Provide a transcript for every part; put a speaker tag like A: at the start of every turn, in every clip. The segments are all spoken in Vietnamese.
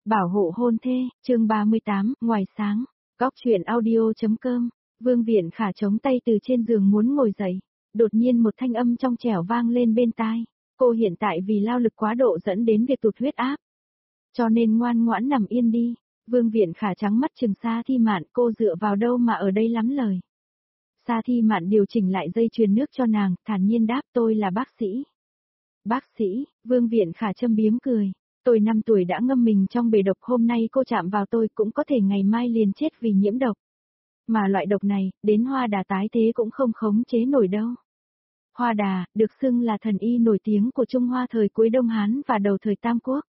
A: Bảo hộ hôn thê, chương 38, ngoài sáng, góc chuyện audio.com, Vương Viện Khả chống tay từ trên giường muốn ngồi dậy. Đột nhiên một thanh âm trong trẻo vang lên bên tai. Cô hiện tại vì lao lực quá độ dẫn đến việc tụt huyết áp. Cho nên ngoan ngoãn nằm yên đi. Vương Viện Khả trắng mắt trừng Sa Thi Mạn, cô dựa vào đâu mà ở đây lắm lời. Sa Thi Mạn điều chỉnh lại dây chuyền nước cho nàng, thản nhiên đáp tôi là bác sĩ. Bác sĩ, Vương Viện Khả châm biếm cười. Tôi 5 tuổi đã ngâm mình trong bể độc, hôm nay cô chạm vào tôi cũng có thể ngày mai liền chết vì nhiễm độc. Mà loại độc này, đến Hoa Đà tái thế cũng không khống chế nổi đâu. Hoa Đà, được xưng là thần y nổi tiếng của Trung Hoa thời cuối Đông Hán và đầu thời Tam Quốc.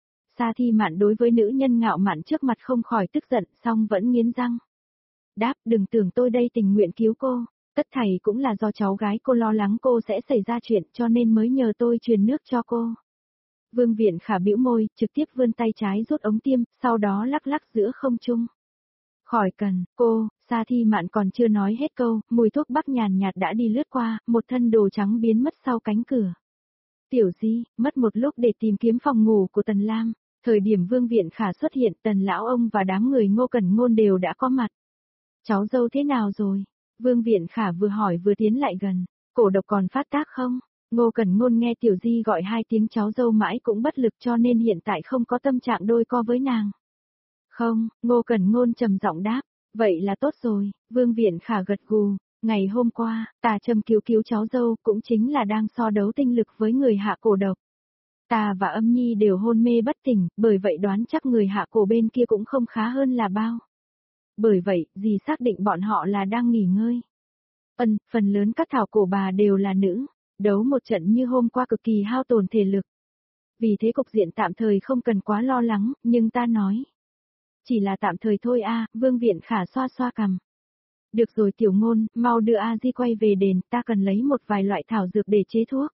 A: Sa Thi Mạn đối với nữ nhân ngạo mạn trước mặt không khỏi tức giận, song vẫn nghiến răng. Đáp, đừng tưởng tôi đây tình nguyện cứu cô, tất thảy cũng là do cháu gái cô lo lắng cô sẽ xảy ra chuyện cho nên mới nhờ tôi truyền nước cho cô. Vương Viện Khả bĩu môi, trực tiếp vươn tay trái rút ống tiêm, sau đó lắc lắc giữa không trung. Khỏi cần, cô, Sa Thi Mạn còn chưa nói hết câu, mùi thuốc bắc nhàn nhạt đã đi lướt qua, một thân đồ trắng biến mất sau cánh cửa. Tiểu Di, mất một lúc để tìm kiếm phòng ngủ của Tần Lam, thời điểm Vương Viện Khả xuất hiện, Tần Lão Ông và đám người Ngô Cẩn Ngôn đều đã có mặt. Cháu dâu thế nào rồi? Vương Viện Khả vừa hỏi vừa tiến lại gần, cổ độc còn phát tác không? Ngô Cẩn Ngôn nghe Tiểu Di gọi 2 tiếng cháu dâu mãi cũng bất lực cho nên hiện tại không có tâm trạng đôi co với nàng. Không, Ngô Cẩn Ngôn trầm giọng đáp, vậy là tốt rồi, Vương Viện Khả gật gù, ngày hôm qua, ta châm cứu cháu dâu cũng chính là đang so đấu tinh lực với người hạ cổ độc. Ta và Âm Nhi đều hôn mê bất tỉnh, bởi vậy đoán chắc người hạ cổ bên kia cũng không khá hơn là bao. Bởi vậy, dì xác định bọn họ là đang nghỉ ngơi. Phần lớn các thảo cổ bà đều là nữ. Đấu một trận như hôm qua cực kỳ hao tổn thể lực. Vì thế cục diện tạm thời không cần quá lo lắng, nhưng ta nói. Chỉ là tạm thời thôi a. Vương Viện Khả xoa xoa cằm. Được rồi Tiểu Ngôn, mau đưa A Di quay về đền, ta cần lấy một vài loại thảo dược để chế thuốc.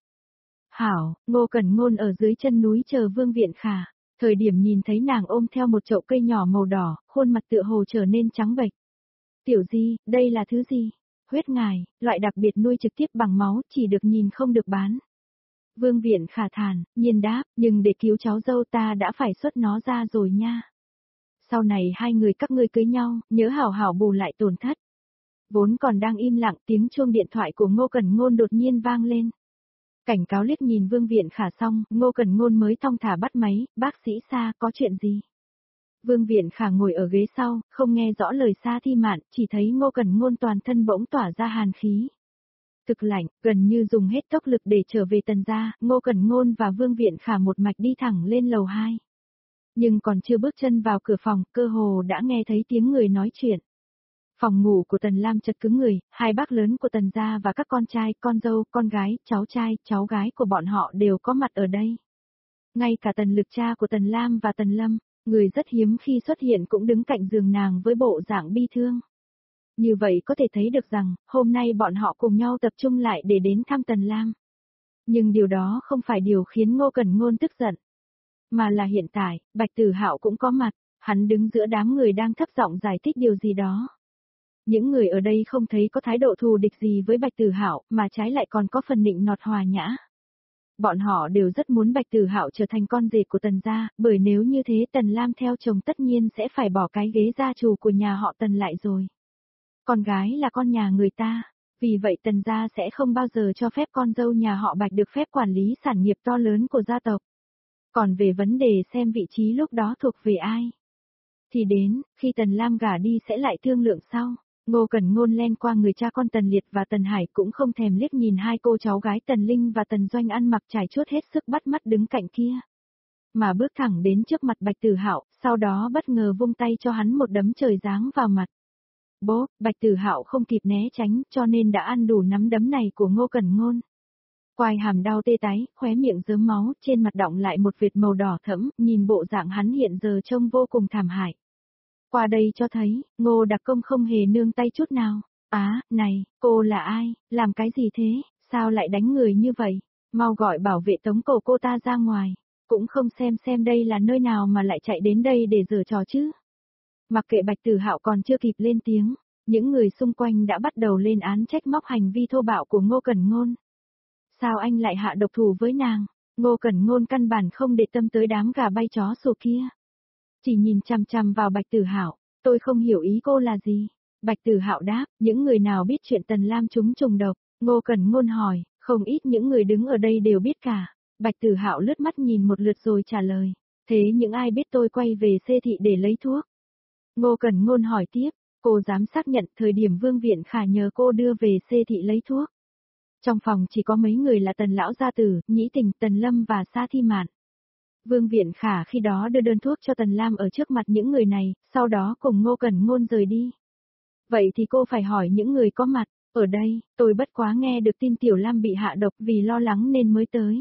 A: Hảo, Ngô Cẩn Ngôn ở dưới chân núi chờ Vương Viện Khả. Thời điểm nhìn thấy nàng ôm theo một chậu cây nhỏ màu đỏ, khuôn mặt tựa hồ trở nên trắng bệch. Tiểu Di, đây là thứ gì? Huyết ngài, loại đặc biệt nuôi trực tiếp bằng máu, chỉ được nhìn không được bán. Vương Viện Khả thản, nhiên đáp, nhưng để cứu cháu dâu ta đã phải xuất nó ra rồi nha. Sau này hai người các ngươi cưới nhau, nhớ hảo hảo bù lại tổn thất. Vốn còn đang im lặng, tiếng chuông điện thoại của Ngô Cẩn Ngôn đột nhiên vang lên. Cảnh cáo liếc nhìn Vương Viện Khả xong, Ngô Cẩn Ngôn mới thong thả bắt máy, bác sĩ Sa, có chuyện gì? Vương Viện Khả ngồi ở ghế sau, không nghe rõ lời Sa Thi Mạn, chỉ thấy Ngô Cẩn Ngôn toàn thân bỗng tỏa ra hàn khí. Thực lạnh, gần như dùng hết tốc lực để trở về Tần gia, Ngô Cẩn Ngôn và Vương Viện Khả một mạch đi thẳng lên lầu 2. Nhưng còn chưa bước chân vào cửa phòng, cơ hồ đã nghe thấy tiếng người nói chuyện. Phòng ngủ của Tần Lam chật cứng người, hai bác lớn của Tần gia và các con trai, con dâu, con gái, cháu trai, cháu gái của bọn họ đều có mặt ở đây. Ngay cả Tần Lực cha của Tần Lam và Tần Lâm, người rất hiếm khi xuất hiện cũng đứng cạnh giường nàng với bộ dạng bi thương. Như vậy có thể thấy được rằng, hôm nay bọn họ cùng nhau tập trung lại để đến thăm Tần Lam. Nhưng điều đó không phải điều khiến Ngô Cẩn Ngôn tức giận. Mà là hiện tại, Bạch Tử Hạo cũng có mặt, hắn đứng giữa đám người đang thấp giọng giải thích điều gì đó. Những người ở đây không thấy có thái độ thù địch gì với Bạch Tử Hạo, mà trái lại còn có phần nịnh nọt hòa nhã. Bọn họ đều rất muốn Bạch Tử Hạo trở thành con rể của Tần gia, bởi nếu như thế Tần Lam theo chồng tất nhiên sẽ phải bỏ cái ghế gia chủ của nhà họ Tần lại rồi. Con gái là con nhà người ta, vì vậy Tần gia sẽ không bao giờ cho phép con dâu nhà họ Bạch được phép quản lý sản nghiệp to lớn của gia tộc. Còn về vấn đề xem vị trí lúc đó thuộc về ai, thì đến, khi Tần Lam gả đi sẽ lại thương lượng sau. Ngô Cẩn Ngôn len qua người cha con Tần Liệt và Tần Hải cũng không thèm liếc nhìn hai cô cháu gái Tần Linh và Tần Doanh ăn mặc trải chuốt hết sức bắt mắt đứng cạnh kia. Mà bước thẳng đến trước mặt Bạch Tử Hạo, sau đó bất ngờ vung tay cho hắn một đấm trời giáng vào mặt. Bố, Bạch Tử Hạo không kịp né tránh cho nên đã ăn đủ nắm đấm này của Ngô Cẩn Ngôn. Quai hàm đau tê tái, khóe miệng rớm máu, trên mặt đọng lại một vệt màu đỏ thẫm, nhìn bộ dạng hắn hiện giờ trông vô cùng thảm hại. Qua đây cho thấy, Ngô Đặc Công không hề nương tay chút nào. Này, cô là ai, làm cái gì thế, sao lại đánh người như vậy? Mau gọi bảo vệ tống cổ cô ta ra ngoài, cũng không xem đây là nơi nào mà lại chạy đến đây để giở trò chứ. Mặc kệ Bạch Tử Hạo còn chưa kịp lên tiếng, những người xung quanh đã bắt đầu lên án trách móc hành vi thô bạo của Ngô Cẩn Ngôn. Sao anh lại hạ độc thủ với nàng? Ngô Cẩn Ngôn căn bản không để tâm tới đám gà bay chó sủa kia. chỉ nhìn chằm chằm vào Bạch Tử Hạo, tôi không hiểu ý cô là gì. Bạch Tử Hạo đáp, những người nào biết chuyện Tần Lam chúng trùng độc, Ngô Cẩn Ngôn hỏi, không ít những người đứng ở đây đều biết cả. Bạch Tử Hạo lướt mắt nhìn một lượt rồi trả lời, thế những ai biết tôi quay về Xê Thị để lấy thuốc? Ngô Cẩn Ngôn hỏi tiếp, cô dám xác nhận thời điểm Vương Viện Khả nhờ cô đưa về Xê Thị lấy thuốc. Trong phòng chỉ có mấy người là Tần Lão Gia Tử, Nhĩ Tình, Tần Lâm và Sa Thi Mạn. Vương Viện Khả khi đó đưa đơn thuốc cho Tần Lam ở trước mặt những người này, sau đó cùng Ngô Cẩn Ngôn rời đi. Vậy thì cô phải hỏi những người có mặt, ở đây, tôi bất quá nghe được tin Tiểu Lam bị hạ độc vì lo lắng nên mới tới.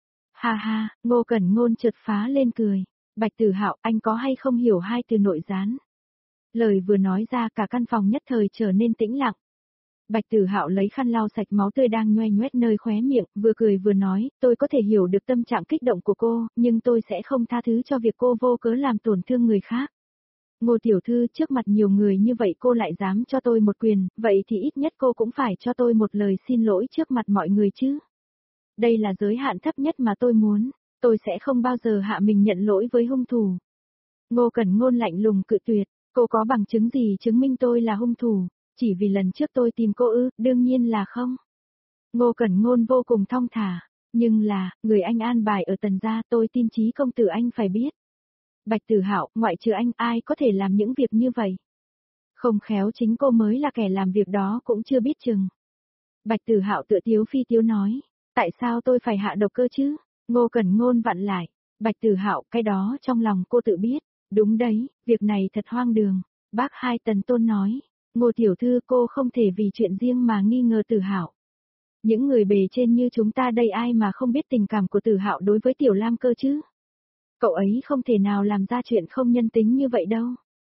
A: Ha ha, Ngô Cẩn Ngôn chợt phá lên cười. Bạch Tử Hạo, anh có hay không hiểu hai từ nội gián? Lời vừa nói ra cả căn phòng nhất thời trở nên tĩnh lặng. Bạch Tử Hạo lấy khăn lau sạch máu tươi đang nhoe nhoét nơi khóe miệng, vừa cười vừa nói, tôi có thể hiểu được tâm trạng kích động của cô, nhưng tôi sẽ không tha thứ cho việc cô vô cớ làm tổn thương người khác. Ngô tiểu thư, trước mặt nhiều người như vậy cô lại dám cho tôi một quyền, vậy thì ít nhất cô cũng phải cho tôi một lời xin lỗi trước mặt mọi người chứ. Đây là giới hạn thấp nhất mà tôi muốn, tôi sẽ không bao giờ hạ mình nhận lỗi với hung thủ. Ngô Cẩn Ngôn lạnh lùng cự tuyệt, cô có bằng chứng gì chứng minh tôi là hung thủ? Chỉ vì lần trước tôi tìm cô ư, đương nhiên là không. Ngô Cẩn Ngôn vô cùng thong thả, nhưng là, người anh an bài ở Tần gia, tôi tin chí công tử anh phải biết. Bạch Tử Hạo, ngoại trừ anh ai có thể làm những việc như vậy? Không khéo chính cô mới là kẻ làm việc đó cũng chưa biết chừng. Bạch Tử Hạo tựa tiếu phi tiếu nói, tại sao tôi phải hạ độc cơ chứ? Ngô Cẩn Ngôn vặn lại, Bạch Tử Hạo, cái đó trong lòng cô tự biết, đúng đấy, việc này thật hoang đường. Bác Hai Tần Tôn nói, Ngô tiểu thư, cô không thể vì chuyện riêng mà nghi ngờ Tử Hạo. Những người bề trên như chúng ta đây ai mà không biết tình cảm của Tử Hạo đối với Tiểu Lam cơ chứ? Cậu ấy không thể nào làm ra chuyện không nhân tính như vậy đâu.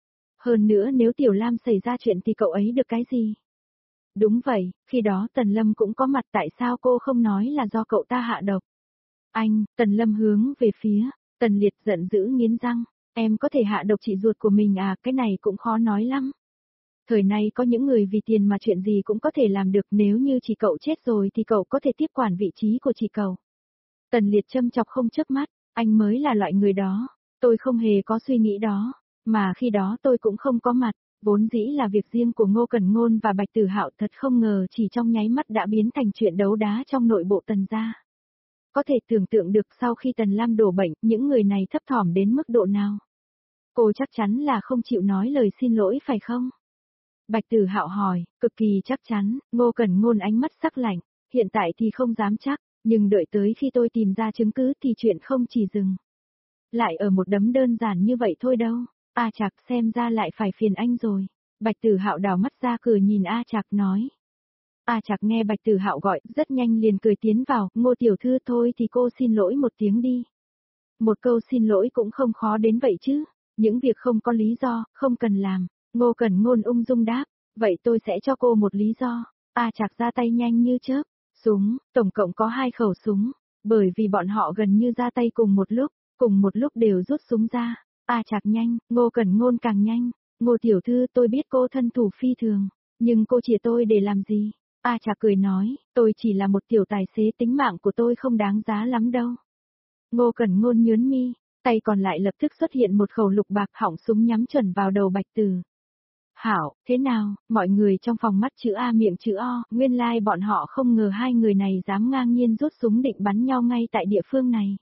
A: Hơn nữa nếu Tiểu Lam xảy ra chuyện thì cậu ấy được cái gì? Đúng vậy, khi đó Tần Lâm cũng có mặt, tại sao cô không nói là do cậu ta hạ độc? Anh, Tần Lâm hướng về phía, Tần Liệt giận dữ nghiến răng, em có thể hạ độc chị ruột của mình à, cái này cũng khó nói lắm. Thời nay có những người vì tiền mà chuyện gì cũng có thể làm được, nếu như chị cậu chết rồi thì cậu có thể tiếp quản vị trí của chị cậu. Tần Liệt châm chọc không chớp mắt, anh mới là loại người đó, tôi không hề có suy nghĩ đó, mà khi đó tôi cũng không có mặt, vốn dĩ là việc riêng của Ngô Cẩn Ngôn và Bạch Tử Hạo, thật không ngờ chỉ trong nháy mắt đã biến thành chuyện đấu đá trong nội bộ Tần gia. Có thể tưởng tượng được sau khi Tần Lam đổ bệnh, những người này thấp thỏm đến mức độ nào. Cô chắc chắn là không chịu nói lời xin lỗi phải không? Bạch Tử Hạo hỏi, cực kỳ chắc chắn. Ngô Cẩn Ngôn ánh mắt sắc lạnh, hiện tại thì không dám chắc, nhưng đợi tới khi tôi tìm ra chứng cứ thì chuyện không chỉ dừng lại ở một đấm đơn giản như vậy thôi đâu. A Trạc, xem ra lại phải phiền anh rồi. Bạch Tử Hạo đảo mắt ra cửa nhìn A Trạc nói. A Trạc nghe Bạch Tử Hạo gọi, rất nhanh liền cười tiến vào, Ngô tiểu thư, thôi thì cô xin lỗi một tiếng đi. Một câu xin lỗi cũng không khó đến vậy chứ, những việc không có lý do, không cần làm. Ngô Cẩn Ngôn ung dung đáp, vậy tôi sẽ cho cô một lý do. A Trạc ra tay nhanh như chớp, súng, tổng cộng có 2 khẩu súng, bởi vì bọn họ gần như ra tay cùng một lúc đều rút súng ra. A Trạc nhanh, Ngô Cẩn Ngôn càng nhanh. Ngô tiểu thư, tôi biết cô thân thủ phi thường, nhưng cô chĩa tôi để làm gì? A Trạc cười nói, tôi chỉ là một tiểu tài xế, tính mạng của tôi không đáng giá lắm đâu. Ngô Cẩn Ngôn nhướng mi, tay còn lại lập tức xuất hiện một khẩu lục bạc, họng súng nhắm chuẩn vào đầu Bạch Tử Hạo. Thế nào? Mọi người trong phòng mắt chữ A miệng chữ O, nguyên lai bọn họ không ngờ hai người này dám ngang nhiên rút súng định bắn nhau ngay tại địa phương này.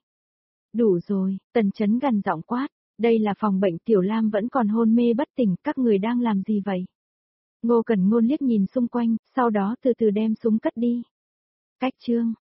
A: Đủ rồi, Tần Chấn gằn giọng quát, đây là phòng bệnh, Tiểu Lam vẫn còn hôn mê bất tỉnh, các người đang làm gì vậy? Ngô Cẩn Ngôn liếc nhìn xung quanh, sau đó từ từ đem súng cất đi. Cách chương